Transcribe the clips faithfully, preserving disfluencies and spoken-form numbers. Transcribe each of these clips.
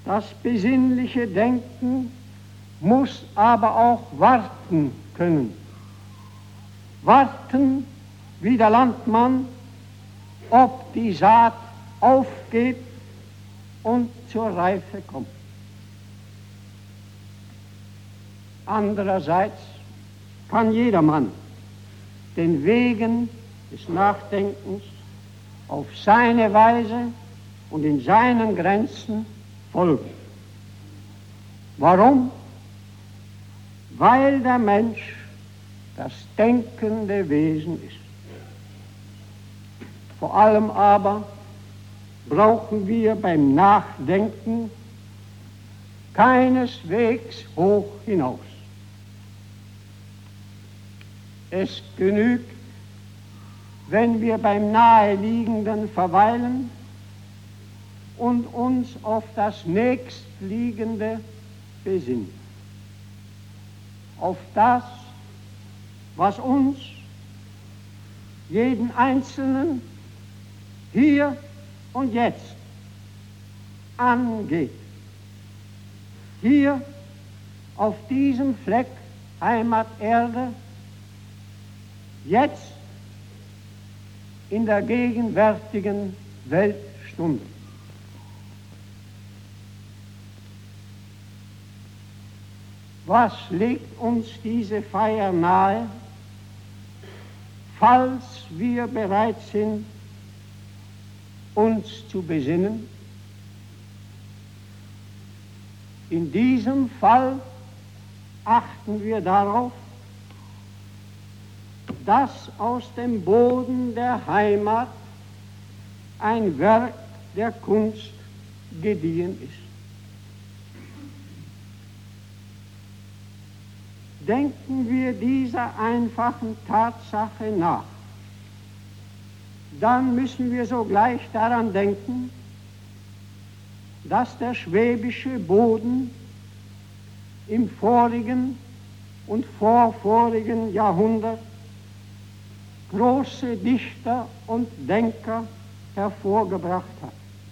Das besinnliche Denken muss aber auch warten können. Warten wie der Landmann, ob die Saat aufgeht und zur Reife kommt. Andererseits kann jedermann den Wegen des Nachdenkens auf seine Weise und in seinen Grenzen folgen. Warum? Weil der Mensch das denkende Wesen ist. Vor allem aber brauchen wir beim Nachdenken keineswegs hoch hinaus. Es genügt, wenn wir beim Naheliegenden verweilen und uns auf das Nächstliegende besinnen. Auf das, was uns, jeden Einzelnen, hier und jetzt angeht. Hier auf diesem Fleck Heimaterde, jetzt in der gegenwärtigen Weltstunde. Was legt uns diese Feier nahe, falls wir bereit sind, uns zu besinnen? In diesem Fall achten wir darauf, dass aus dem Boden der Heimat ein Werk der Kunst gediehen ist. Denken wir dieser einfachen Tatsache nach, dann müssen wir sogleich daran denken, dass der schwäbische Boden im vorigen und vorvorigen Jahrhundert große Dichter und Denker hervorgebracht hat.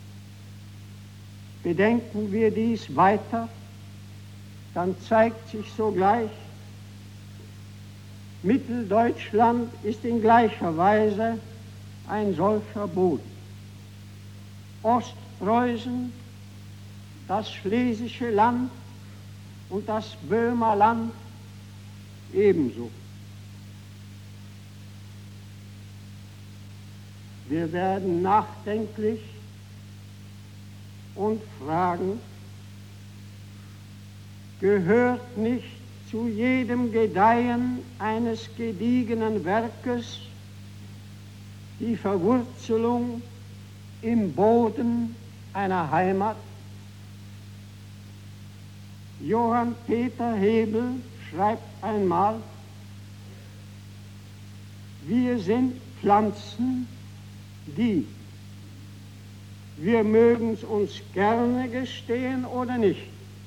Bedenken wir dies weiter, dann zeigt sich sogleich, Mitteldeutschland ist in gleicher Weise ein solcher Boden. Ostpreußen, das Schlesische Land und das Böhmerland ebenso. Wir werden nachdenklich und fragen, gehört nicht zu jedem Gedeihen eines gediegenen Werkes die Verwurzelung im Boden einer Heimat? Johann Peter Hebel schreibt einmal, wir sind Pflanzen, die, wir mögen es uns gerne gestehen oder nicht,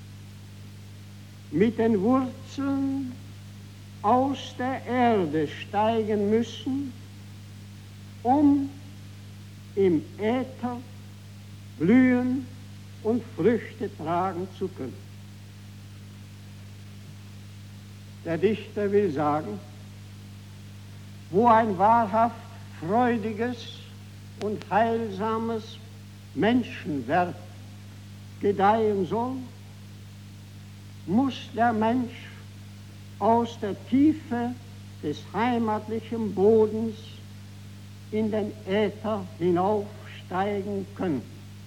mit den Wurzeln aus der Erde steigen müssen, um im Äther blühen und Früchte tragen zu können. Der Dichter will sagen, wo ein wahrhaft freudiges und heilsames Menschenwerk gedeihen soll, muss der Mensch aus der Tiefe des heimatlichen Bodens in den Äther hinaufsteigen können.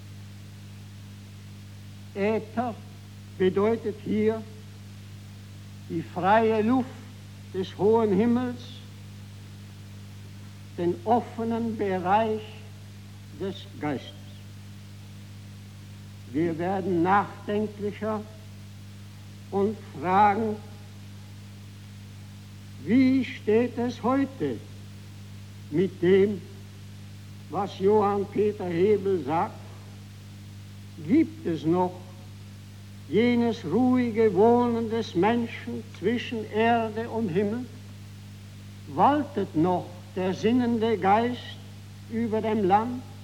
Äther bedeutet hier die freie Luft des hohen Himmels, den offenen Bereich des Geistes. Wir werden nachdenklicher und fragen, wie steht es heute mit dem, was Johann Peter Hebel sagt? Gibt es noch jenes ruhige Wohnen des Menschen zwischen Erde und Himmel? Waltet noch der sinnende Geist über dem Land?